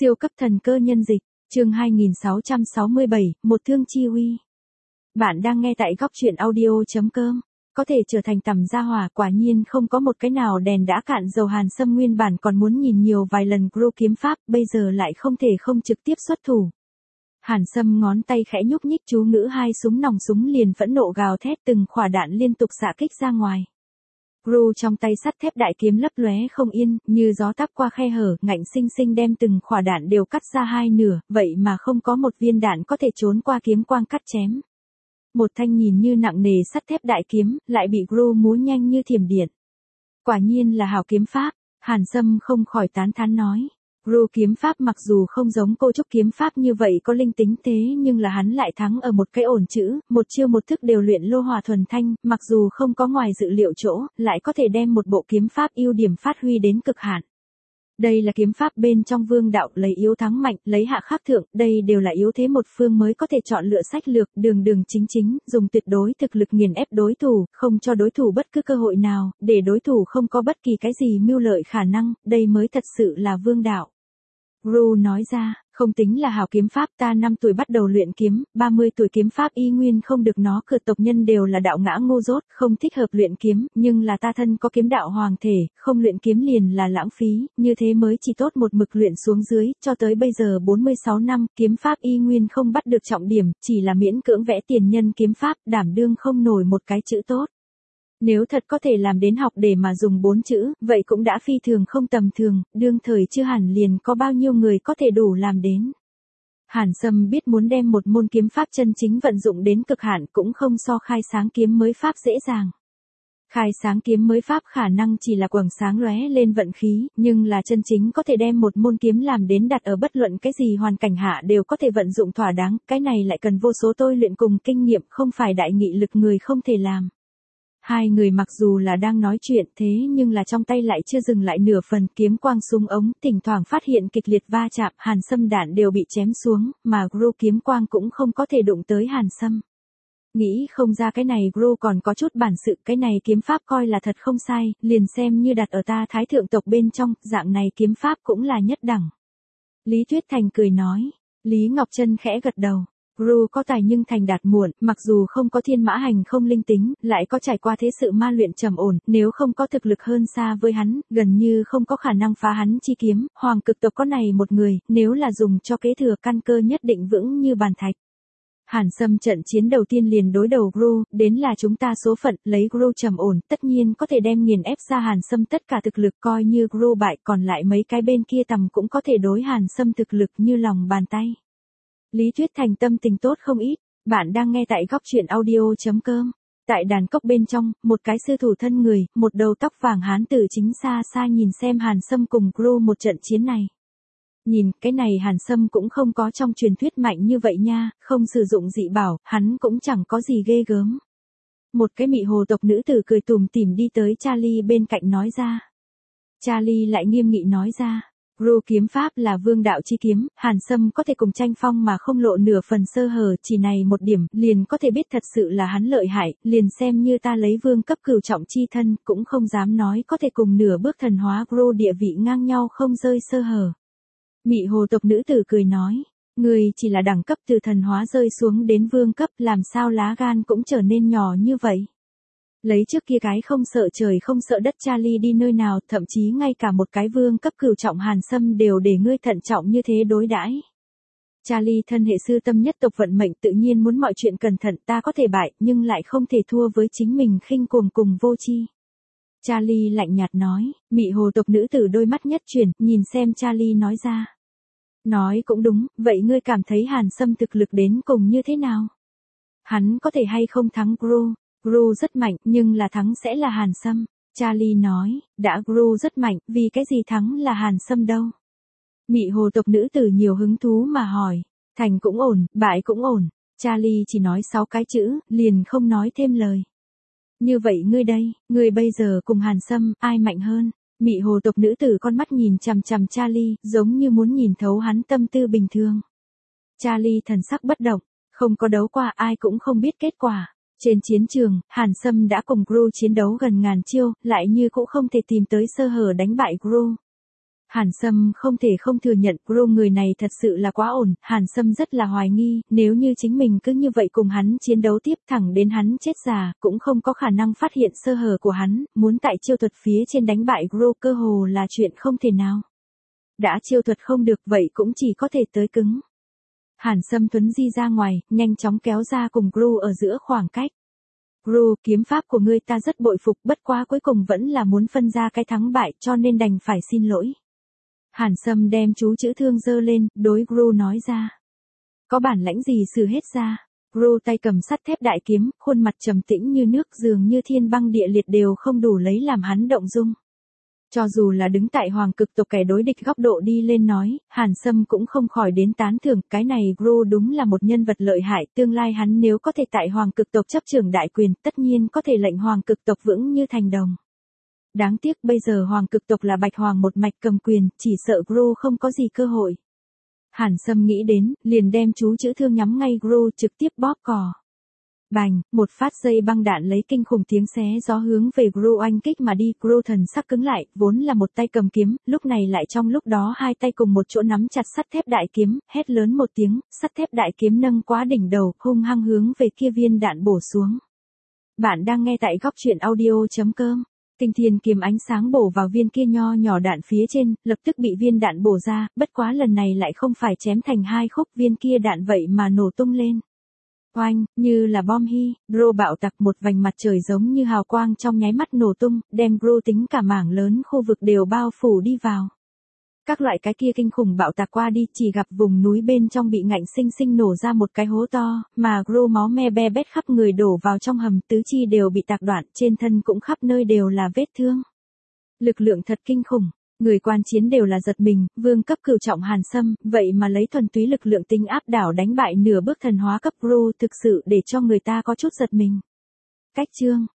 Siêu cấp thần cơ nhân dịch, chương 2667, một thương chi uy. Bạn đang nghe tại góc truyện audio.com. Có thể trở thành tầm gia hỏa, quả nhiên không có một cái nào đèn đã cạn dầu. Hàn Sâm nguyên bản còn muốn nhìn nhiều vài lần Gru kiếm pháp, bây giờ lại không thể không trực tiếp xuất thủ. Hàn Sâm ngón tay khẽ nhúc nhích chú ngữ, hai súng nòng súng liền phẫn nộ gào thét, từng khỏa đạn liên tục xạ kích ra ngoài. Gru trong tay sắt thép đại kiếm lấp lóe không yên, như gió táp qua khe hở, ngạnh sinh sinh đem từng khỏa đạn đều cắt ra hai nửa, vậy mà không có một viên đạn có thể trốn qua kiếm quang cắt chém. Một thanh nhìn như nặng nề sắt thép đại kiếm, lại bị Gru múa nhanh như thiểm điện. Quả nhiên là hảo kiếm pháp, Hàn Sâm không khỏi tán thán nói. Gru kiếm pháp mặc dù không giống cô trúc kiếm pháp như vậy có linh tính, thế nhưng là hắn lại thắng ở một cái ổn chữ, một chiêu một thức đều luyện lô hòa thuần thanh, mặc dù không có ngoài dự liệu chỗ, lại có thể đem một bộ kiếm pháp ưu điểm phát huy đến cực hạn. Đây là kiếm pháp bên trong vương đạo, lấy yếu thắng mạnh, lấy hạ khắc thượng, đây đều là yếu thế một phương mới có thể chọn lựa sách lược, đường đường chính chính, dùng tuyệt đối thực lực nghiền ép đối thủ, không cho đối thủ bất cứ cơ hội nào, để đối thủ không có bất kỳ cái gì mưu lợi khả năng, đây mới thật sự là vương đạo. Gru nói ra, không tính là hảo kiếm pháp, ta 5 tuổi bắt đầu luyện kiếm, 30 tuổi kiếm pháp y nguyên không được, nó cửa tộc nhân đều là đạo ngã ngu dốt, không thích hợp luyện kiếm, nhưng là ta thân có kiếm đạo hoàng thể, không luyện kiếm liền là lãng phí, như thế mới chỉ tốt một mực luyện xuống dưới, cho tới bây giờ 46 năm, kiếm pháp y nguyên không bắt được trọng điểm, chỉ là miễn cưỡng vẽ tiền nhân kiếm pháp, đảm đương không nổi một cái chữ tốt. Nếu thật có thể làm đến học để mà dùng 4 chữ, vậy cũng đã phi thường không tầm thường, đương thời chưa hẳn liền có bao nhiêu người có thể đủ làm đến. Hàn Sâm biết muốn đem một môn kiếm pháp chân chính vận dụng đến cực hạn cũng không so khai sáng kiếm mới pháp dễ dàng. Khai sáng kiếm mới pháp khả năng chỉ là quầng sáng lóe lên vận khí, nhưng là chân chính có thể đem một môn kiếm làm đến đặt ở bất luận cái gì hoàn cảnh hạ đều có thể vận dụng thỏa đáng, cái này lại cần vô số tôi luyện cùng kinh nghiệm, không phải đại nghị lực người không thể làm. Hai người mặc dù là đang nói chuyện thế nhưng là trong tay lại chưa dừng lại nửa phần, kiếm quang súng ống, thỉnh thoảng phát hiện kịch liệt va chạm, Hàn Sâm đạn đều bị chém xuống, mà Gru kiếm quang cũng không có thể đụng tới Hàn Sâm. Nghĩ không ra cái này Gru còn có chút bản sự, cái này kiếm pháp coi là thật không sai, liền xem như đặt ở ta Thái thượng tộc bên trong, dạng này kiếm pháp cũng là nhất đẳng. Lý Tuyết Thành cười nói, Lý Ngọc Trân khẽ gật đầu. Gru có tài nhưng thành đạt muộn, mặc dù không có thiên mã hành không linh tính, lại có trải qua thế sự ma luyện trầm ổn, nếu không có thực lực hơn xa với hắn, gần như không có khả năng phá hắn chi kiếm, hoàng cực tộc có này một người, nếu là dùng cho kế thừa căn cơ nhất định vững như bàn thạch. Hàn Sâm trận chiến đầu tiên liền đối đầu Gru, đến là chúng ta số phận, lấy Gru trầm ổn, tất nhiên có thể đem nghiền ép ra Hàn Sâm tất cả thực lực, coi như Gru bại, còn lại mấy cái bên kia tầm cũng có thể đối Hàn Sâm thực lực như lòng bàn tay. Lý Tuyết Thành tâm tình tốt không ít, bạn đang nghe tại góc truyện audio.com. Tại đàn cốc bên trong, một cái sư thủ thân người, một đầu tóc vàng hán tử chính xa xa nhìn xem Hàn Sâm cùng Gru một trận chiến này. Nhìn, cái này Hàn Sâm cũng không có trong truyền thuyết mạnh như vậy nha, không sử dụng dị bảo, hắn cũng chẳng có gì ghê gớm. Một cái mị hồ tộc nữ tử cười tủm tỉm đi tới Charlie bên cạnh nói ra. Charlie lại nghiêm nghị nói ra. Gru kiếm pháp là vương đạo chi kiếm, Hàn Sâm có thể cùng tranh phong mà không lộ nửa phần sơ hở, chỉ này một điểm, liền có thể biết thật sự là hắn lợi hại, liền xem như ta lấy vương cấp cửu trọng chi thân, cũng không dám nói có thể cùng nửa bước thần hóa Gru địa vị ngang nhau không rơi sơ hở. Mị hồ tộc nữ tử cười nói, người chỉ là đẳng cấp từ thần hóa rơi xuống đến vương cấp, làm sao lá gan cũng trở nên nhỏ như vậy. Lấy trước kia cái không sợ trời không sợ đất Charlie đi nơi nào, thậm chí ngay cả một cái vương cấp cửu trọng Hàn Sâm đều để ngươi thận trọng như thế đối đãi. Charlie thân hệ sư tâm nhất tộc vận mệnh, tự nhiên muốn mọi chuyện cẩn thận, ta có thể bại, nhưng lại không thể thua với chính mình khinh cuồng cùng vô tri. Charlie lạnh nhạt nói, mị hồ tộc nữ tử đôi mắt nhất chuyển, nhìn xem Charlie nói ra. Nói cũng đúng, vậy ngươi cảm thấy Hàn Sâm thực lực đến cùng như thế nào? Hắn có thể hay không thắng Gru? Gru rất mạnh, nhưng là thắng sẽ là Hàn Sâm. Charlie nói, đã Gru rất mạnh, vì cái gì thắng là Hàn Sâm đâu? Mị hồ tộc nữ tử nhiều hứng thú mà hỏi, thành cũng ổn, bại cũng ổn. Charlie chỉ nói 6 cái chữ, liền không nói thêm lời. Như vậy ngươi đây, ngươi bây giờ cùng Hàn Sâm, ai mạnh hơn? Mị hồ tộc nữ tử con mắt nhìn chằm chằm Charlie, giống như muốn nhìn thấu hắn tâm tư bình thường. Charlie thần sắc bất động, không có đấu qua ai cũng không biết kết quả. Trên chiến trường, Hàn Sâm đã cùng Gru chiến đấu gần ngàn chiêu, lại như cũng không thể tìm tới sơ hở đánh bại Gru. Hàn Sâm không thể không thừa nhận Gru người này thật sự là quá ổn, Hàn Sâm rất là hoài nghi, nếu như chính mình cứ như vậy cùng hắn chiến đấu tiếp thẳng đến hắn chết già, cũng không có khả năng phát hiện sơ hở của hắn, muốn tại chiêu thuật phía trên đánh bại Gru cơ hồ là chuyện không thể nào. Đã chiêu thuật không được vậy cũng chỉ có thể tới cứng. Hàn Sâm thuấn di ra ngoài, nhanh chóng kéo ra cùng Gru ở giữa khoảng cách. Gru, kiếm pháp của ngươi ta rất bội phục, bất quá cuối cùng vẫn là muốn phân ra cái thắng bại cho nên đành phải xin lỗi. Hàn Sâm đem chú chữ thương giơ lên, đối Gru nói ra. Có bản lãnh gì sử hết ra. Gru tay cầm sắt thép đại kiếm, khuôn mặt trầm tĩnh như nước, dường như thiên băng địa liệt đều không đủ lấy làm hắn động dung. Cho dù là đứng tại hoàng cực tộc kẻ đối địch góc độ đi lên nói, Hàn Sâm cũng không khỏi đến tán thưởng, cái này Gru đúng là một nhân vật lợi hại, tương lai hắn nếu có thể tại hoàng cực tộc chấp trưởng đại quyền, tất nhiên có thể lệnh hoàng cực tộc vững như thành đồng. Đáng tiếc bây giờ hoàng cực tộc là Bạch Hoàng một mạch cầm quyền, chỉ sợ Gru không có gì cơ hội. Hàn Sâm nghĩ đến, liền đem chú chữ thương nhắm ngay Gru, trực tiếp bóp cò. Bành, một phát dây băng đạn lấy kinh khủng tiếng xé gió hướng về Gru oanh kích mà đi. Gru thần sắc cứng lại, vốn là một tay cầm kiếm, lúc này lại trong lúc đó hai tay cùng một chỗ nắm chặt sắt thép đại kiếm, hét lớn một tiếng, sắt thép đại kiếm nâng quá đỉnh đầu, hung hăng hướng về kia viên đạn bổ xuống. Bạn đang nghe tại góc truyện audio.com. Tinh thiên kiếm ánh sáng bổ vào viên kia nho nhỏ đạn phía trên, lập tức bị viên đạn bổ ra, bất quá lần này lại không phải chém thành hai khúc, viên kia đạn vậy mà nổ tung lên. Oanh, như là bom hydro bạo tạc, một vành mặt trời giống như hào quang trong nháy mắt nổ tung, đem Gru tính cả mảng lớn khu vực đều bao phủ đi vào. Các loại cái kia kinh khủng bạo tạc qua đi, chỉ gặp vùng núi bên trong bị ngạnh sinh sinh nổ ra một cái hố to, mà Gru máu me be bét khắp người đổ vào trong hầm, tứ chi đều bị tạc đoạn, trên thân cũng khắp nơi đều là vết thương. Lực lượng thật kinh khủng, người quan chiến đều là giật mình, vương cấp cửu trọng Hàn Sâm, vậy mà lấy thuần túy lực lượng tinh áp đảo đánh bại nửa bước thần hóa cấp Gru, thực sự để cho người ta có chút giật mình. Cách chương